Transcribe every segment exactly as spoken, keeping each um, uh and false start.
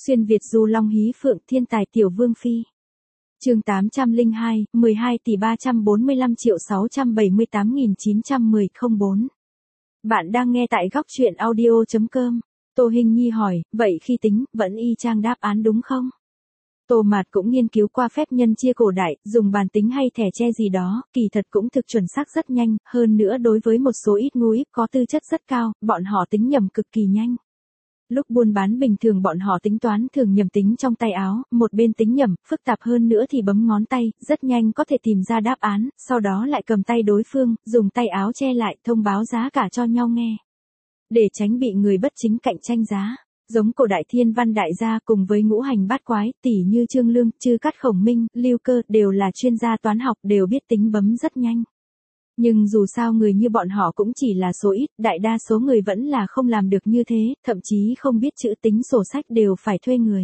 Xuyên Việt du long hí phượng thiên tài tiểu vương phi. Chương tám trăm lẻ hai, mười hai tỷ ba trăm bốn mươi lăm triệu sáu trăm bảy mươi tám nghìn chín trăm mười không bốn. Bạn đang nghe tại góc truyện audio chấm com. Tô Hinh Nhi hỏi, vậy khi tính, vẫn y chang đáp án đúng không? Tô Mạt cũng nghiên cứu qua phép nhân chia cổ đại, dùng bàn tính hay thẻ tre gì đó, kỳ thật cũng thực chuẩn xác rất nhanh, hơn nữa đối với một số ít ngu íp có tư chất rất cao, bọn họ tính nhầm cực kỳ nhanh. Lúc buôn bán bình thường bọn họ tính toán thường nhầm tính trong tay áo, một bên tính nhầm, phức tạp hơn nữa thì bấm ngón tay, rất nhanh có thể tìm ra đáp án, sau đó lại cầm tay đối phương, dùng tay áo che lại, thông báo giá cả cho nhau nghe. Để tránh bị người bất chính cạnh tranh giá. Giống cổ đại thiên văn đại gia cùng với ngũ hành bát quái, tỷ như Trương Lương, Chư Cát Khổng Minh, Lưu Cơ, đều là chuyên gia toán học, đều biết tính bấm rất nhanh. Nhưng dù sao người như bọn họ cũng chỉ là số ít, đại đa số người vẫn là không làm được như thế, thậm chí không biết chữ tính sổ sách đều phải thuê người.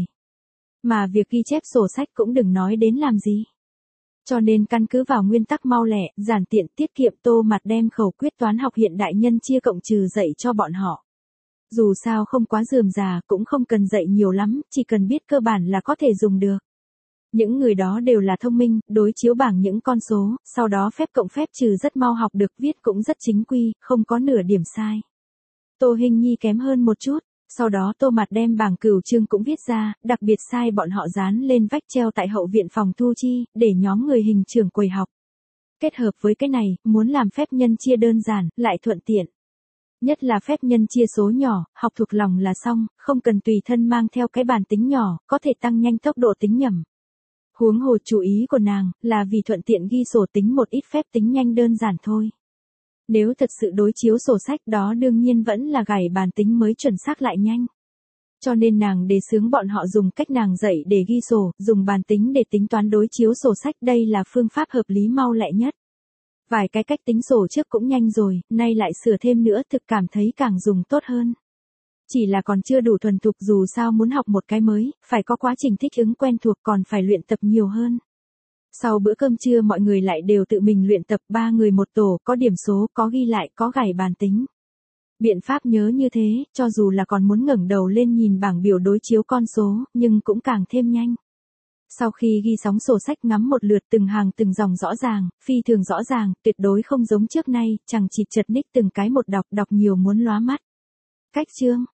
Mà việc ghi chép sổ sách cũng đừng nói đến làm gì. Cho nên căn cứ vào nguyên tắc mau lẹ, giản tiện, tiết kiệm, Tô Mạt đem khẩu quyết toán học hiện đại nhân chia cộng trừ dạy cho bọn họ. Dù sao không quá rườm rà, cũng không cần dạy nhiều lắm, chỉ cần biết cơ bản là có thể dùng được. Những người đó đều là thông minh, đối chiếu bảng những con số, sau đó phép cộng phép trừ rất mau học được, viết cũng rất chính quy, không có nửa điểm sai. Tô Hinh Nhi kém hơn một chút, sau đó Tô Mạt đem bảng cửu chương cũng viết ra, đặc biệt sai bọn họ dán lên vách treo tại hậu viện phòng thu chi, để nhóm người hình trưởng quầy học. Kết hợp với cái này, muốn làm phép nhân chia đơn giản, lại thuận tiện. Nhất là phép nhân chia số nhỏ, học thuộc lòng là xong, không cần tùy thân mang theo cái bàn tính nhỏ, có thể tăng nhanh tốc độ tính nhẩm. Huống hồ chú ý của nàng, là vì thuận tiện ghi sổ tính một ít phép tính nhanh đơn giản thôi. Nếu thật sự đối chiếu sổ sách đó đương nhiên vẫn là gảy bàn tính mới chuẩn xác lại nhanh. Cho nên nàng đề xướng bọn họ dùng cách nàng dạy để ghi sổ, dùng bàn tính để tính toán đối chiếu sổ sách, đây là phương pháp hợp lý mau lẹ nhất. Vài cái cách tính sổ trước cũng nhanh rồi, nay lại sửa thêm nữa thực cảm thấy càng dùng tốt hơn. Chỉ là còn chưa đủ thuần thục, dù sao muốn học một cái mới, phải có quá trình thích ứng quen thuộc, còn phải luyện tập nhiều hơn. Sau bữa cơm trưa mọi người lại đều tự mình luyện tập, ba người một tổ, có điểm số, có ghi lại, có gảy bàn tính. Biện pháp nhớ như thế, cho dù là còn muốn ngẩng đầu lên nhìn bảng biểu đối chiếu con số, nhưng cũng càng thêm nhanh. Sau khi ghi sóng sổ sách ngắm một lượt từng hàng từng dòng rõ ràng, phi thường rõ ràng, tuyệt đối không giống trước nay, chẳng chỉ chật ních từng cái một đọc, đọc nhiều muốn lóa mắt. Cách chương,